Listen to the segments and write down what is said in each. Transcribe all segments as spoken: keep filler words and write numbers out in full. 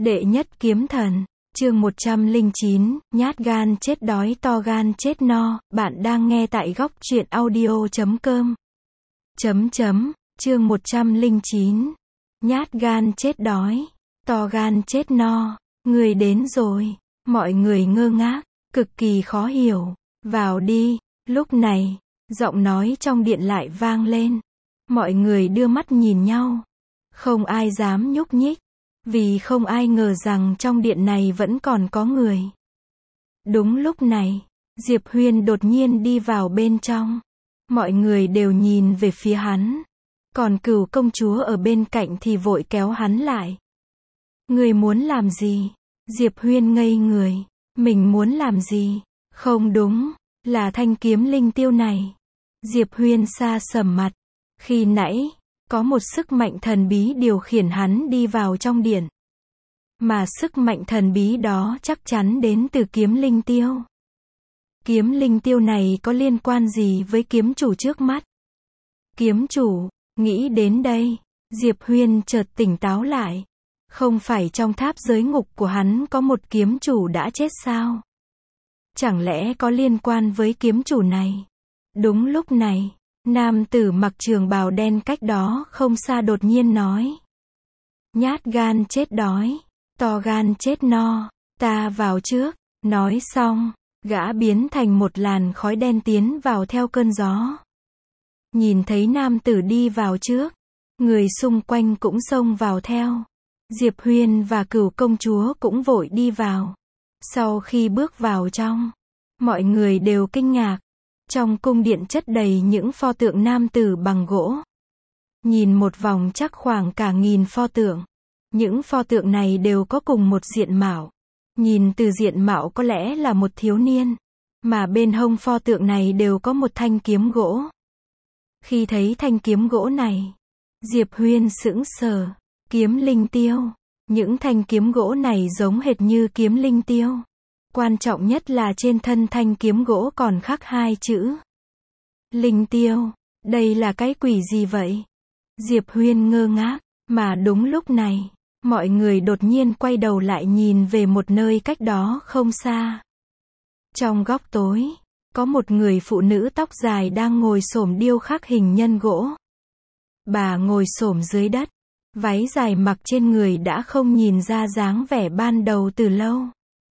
Đệ nhất kiếm thần, chương một trăm lẻ chín, nhát gan chết đói to gan chết no, bạn đang nghe tại góc truyện audio chấm com. Chấm chấm, chương một trăm lẻ chín, nhát gan chết đói, to gan chết no, người đến rồi, mọi người ngơ ngác, cực kỳ khó hiểu, vào đi, lúc này, giọng nói trong điện lại vang lên, mọi người đưa mắt nhìn nhau, không ai dám nhúc nhích. Vì không ai ngờ rằng trong điện này vẫn còn có người. Đúng lúc này, Diệp Huyên đột nhiên đi vào bên trong. Mọi người đều nhìn về phía hắn. Còn Cửu công chúa ở bên cạnh thì vội kéo hắn lại. Người muốn làm gì? Diệp Huyên ngây người. Mình muốn làm gì? Không đúng, là thanh kiếm linh tiêu này. Diệp Huyên sa sầm mặt. Khi nãy, có một sức mạnh thần bí điều khiển hắn đi vào trong điện. Mà sức mạnh thần bí đó chắc chắn đến từ kiếm linh tiêu. Kiếm linh tiêu này có liên quan gì với kiếm chủ trước mắt? Kiếm chủ, nghĩ đến đây, Diệp Huyên chợt tỉnh táo lại. Không phải trong tháp giới ngục của hắn có một kiếm chủ đã chết sao? Chẳng lẽ có liên quan với kiếm chủ này? Đúng lúc này, nam tử mặc trường bào đen cách đó không xa đột nhiên nói. Nhát gan chết đói, to gan chết no, ta vào trước. Nói xong, gã biến thành một làn khói đen tiến vào theo cơn gió. Nhìn thấy nam tử đi vào trước, người xung quanh cũng xông vào theo. Diệp Huyên và Cửu công chúa cũng vội đi vào. Sau khi bước vào trong, mọi người đều kinh ngạc. Trong cung điện chất đầy những pho tượng nam tử bằng gỗ. Nhìn một vòng chắc khoảng cả nghìn pho tượng. Những pho tượng này đều có cùng một diện mạo. Nhìn từ diện mạo có lẽ là một thiếu niên. Mà bên hông pho tượng này đều có một thanh kiếm gỗ. Khi thấy thanh kiếm gỗ này, Diệp Huyên sững sờ. Kiếm linh tiêu. Những thanh kiếm gỗ này giống hệt như kiếm linh tiêu. Quan trọng nhất là trên thân thanh kiếm gỗ còn khắc hai chữ. Linh tiêu, đây là cái quỷ gì vậy? Diệp Huyên ngơ ngác, mà đúng lúc này, mọi người đột nhiên quay đầu lại nhìn về một nơi cách đó không xa. Trong góc tối, có một người phụ nữ tóc dài đang ngồi xổm điêu khắc hình nhân gỗ. Bà ngồi xổm dưới đất, váy dài mặc trên người đã không nhìn ra dáng vẻ ban đầu từ lâu.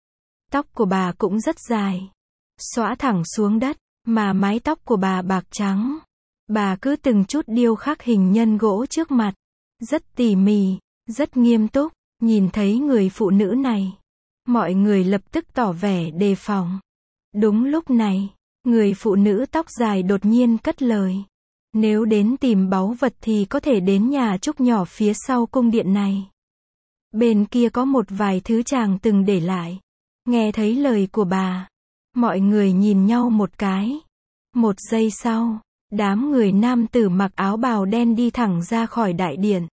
Tóc của bà cũng rất dài, xõa thẳng xuống đất, mà mái tóc của bà bạc trắng. Bà cứ từng chút điêu khắc hình nhân gỗ trước mặt, rất tỉ mỉ, rất nghiêm túc. Nhìn thấy người phụ nữ này, mọi người lập tức tỏ vẻ đề phòng. Đúng lúc này, người phụ nữ tóc dài đột nhiên cất lời. Nếu đến tìm báu vật thì có thể đến nhà trúc nhỏ phía sau cung điện này. Bên kia có một vài thứ chàng từng để lại. Nghe thấy lời của bà, mọi người nhìn nhau một cái. Một giây sau, đám người nam tử mặc áo bào đen đi thẳng ra khỏi đại điện.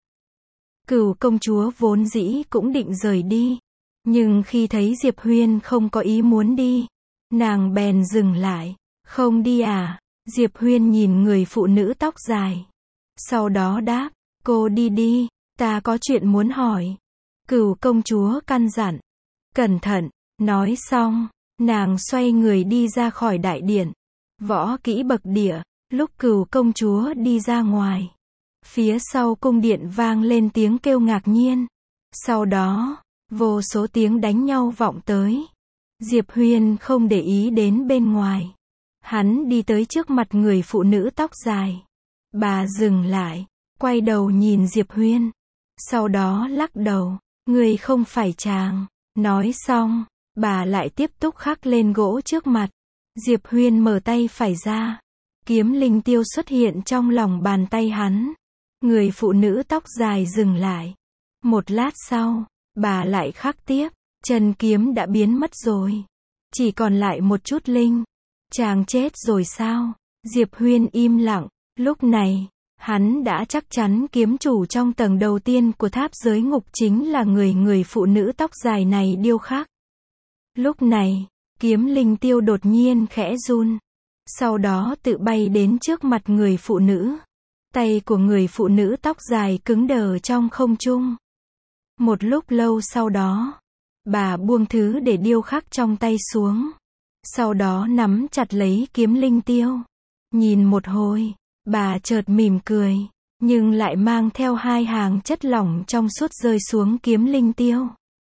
Cửu công chúa vốn dĩ cũng định rời đi. Nhưng khi thấy Diệp Huyên không có ý muốn đi, nàng bèn dừng lại. Không đi à? Diệp Huyên nhìn người phụ nữ tóc dài. Sau đó đáp, cô đi đi, ta có chuyện muốn hỏi. Cửu công chúa căn dặn. Cẩn thận. Nói xong, nàng xoay người đi ra khỏi đại điện. Võ kỹ bậc địa, lúc Cửu công chúa đi ra ngoài. Phía sau cung điện vang lên tiếng kêu ngạc nhiên. Sau đó, vô số tiếng đánh nhau vọng tới. Diệp Huyên không để ý đến bên ngoài. Hắn đi tới trước mặt người phụ nữ tóc dài. Bà dừng lại, quay đầu nhìn Diệp Huyên. Sau đó lắc đầu, người không phải chàng. Nói xong, bà lại tiếp tục khắc lên gỗ trước mặt. Diệp Huyên mở tay phải ra. Kiếm linh tiêu xuất hiện trong lòng bàn tay hắn. Người phụ nữ tóc dài dừng lại. Một lát sau, bà lại khắc tiếp. Chân kiếm đã biến mất rồi. Chỉ còn lại một chút linh. Chàng chết rồi sao? Diệp Huyên im lặng. Lúc này, hắn đã chắc chắn kiếm chủ trong tầng đầu tiên của tháp giới ngục chính là người người phụ nữ tóc dài này điêu khắc. Lúc này, kiếm linh tiêu đột nhiên khẽ run. Sau đó tự bay đến trước mặt người phụ nữ. Tay của người phụ nữ tóc dài cứng đờ trong không trung. Một lúc lâu sau đó, bà buông thứ để điêu khắc trong tay xuống. Sau đó nắm chặt lấy kiếm linh tiêu. Nhìn một hồi, bà chợt mỉm cười, nhưng lại mang theo hai hàng chất lỏng trong suốt rơi xuống kiếm linh tiêu.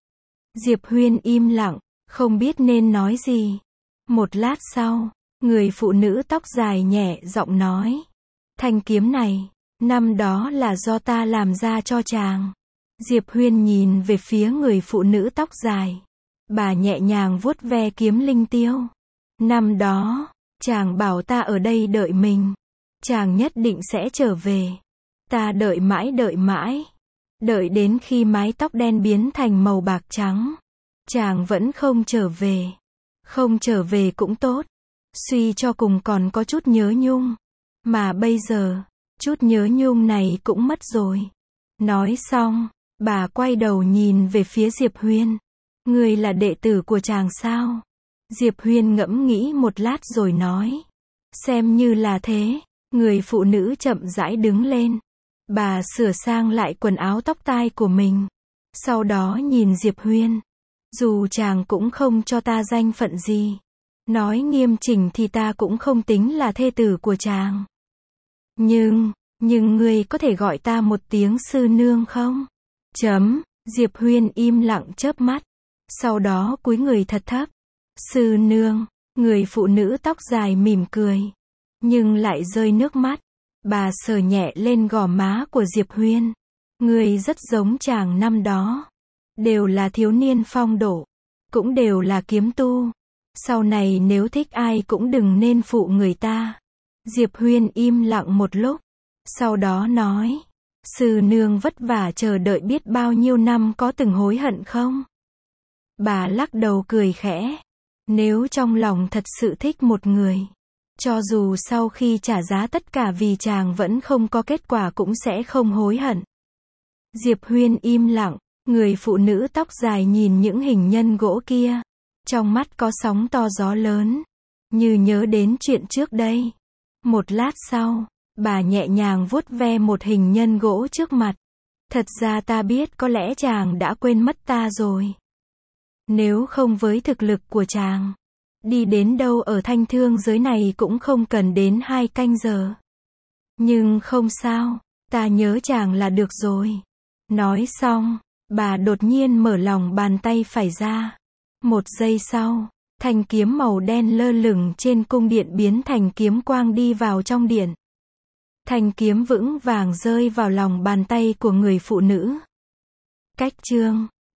Diệp Huyên im lặng, không biết nên nói gì. Một lát sau, người phụ nữ tóc dài nhẹ giọng nói. Thanh kiếm này, năm đó là do ta làm ra cho chàng. Diệp Huyên nhìn về phía người phụ nữ tóc dài. Bà nhẹ nhàng vuốt ve kiếm linh tiêu. Năm đó, chàng bảo ta ở đây đợi mình. Chàng nhất định sẽ trở về. Ta đợi mãi đợi mãi. Đợi đến khi mái tóc đen biến thành màu bạc trắng. Chàng vẫn không trở về. Không trở về cũng tốt. Suy cho cùng còn có chút nhớ nhung. Mà bây giờ, chút nhớ nhung này cũng mất rồi. Nói xong, bà quay đầu nhìn về phía Diệp Huyên. Người là đệ tử của chàng sao? Diệp Huyên ngẫm nghĩ một lát rồi nói. Xem như là thế. Người phụ nữ chậm rãi đứng lên. Bà sửa sang lại quần áo tóc tai của mình. Sau đó nhìn Diệp Huyên. Dù chàng cũng không cho ta danh phận gì. Nói nghiêm chỉnh thì ta cũng không tính là thê tử của chàng. Nhưng, nhưng ngươi có thể gọi ta một tiếng sư nương không? Chấm, Diệp Huyên im lặng chớp mắt. Sau đó cúi người thật thấp. Sư nương, người phụ nữ tóc dài mỉm cười. Nhưng lại rơi nước mắt. Bà sờ nhẹ lên gò má của Diệp Huyên. Ngươi rất giống chàng năm đó. Đều là thiếu niên phong độ. Cũng đều là kiếm tu. Sau này nếu thích ai cũng đừng nên phụ người ta. Diệp Huyên im lặng một lúc. Sau đó nói. Sư nương vất vả chờ đợi biết bao nhiêu năm có từng hối hận không? Bà lắc đầu cười khẽ. Nếu trong lòng thật sự thích một người. Cho dù sau khi trả giá tất cả vì chàng vẫn không có kết quả cũng sẽ không hối hận. Diệp Huyên im lặng. Người phụ nữ tóc dài nhìn những hình nhân gỗ kia. Trong mắt có sóng to gió lớn. Như nhớ đến chuyện trước đây. Một lát sau, bà nhẹ nhàng vuốt ve một hình nhân gỗ trước mặt. Thật ra ta biết có lẽ chàng đã quên mất ta rồi. Nếu không với thực lực của chàng, đi đến đâu ở thanh thương giới này cũng không cần đến hai canh giờ. Nhưng không sao, ta nhớ chàng là được rồi. Nói xong, bà đột nhiên mở lòng bàn tay phải ra. Một giây sau, thanh kiếm màu đen lơ lửng trên cung điện biến thành kiếm quang đi vào trong điện. Thanh kiếm vững vàng rơi vào lòng bàn tay của người phụ nữ. Cách chương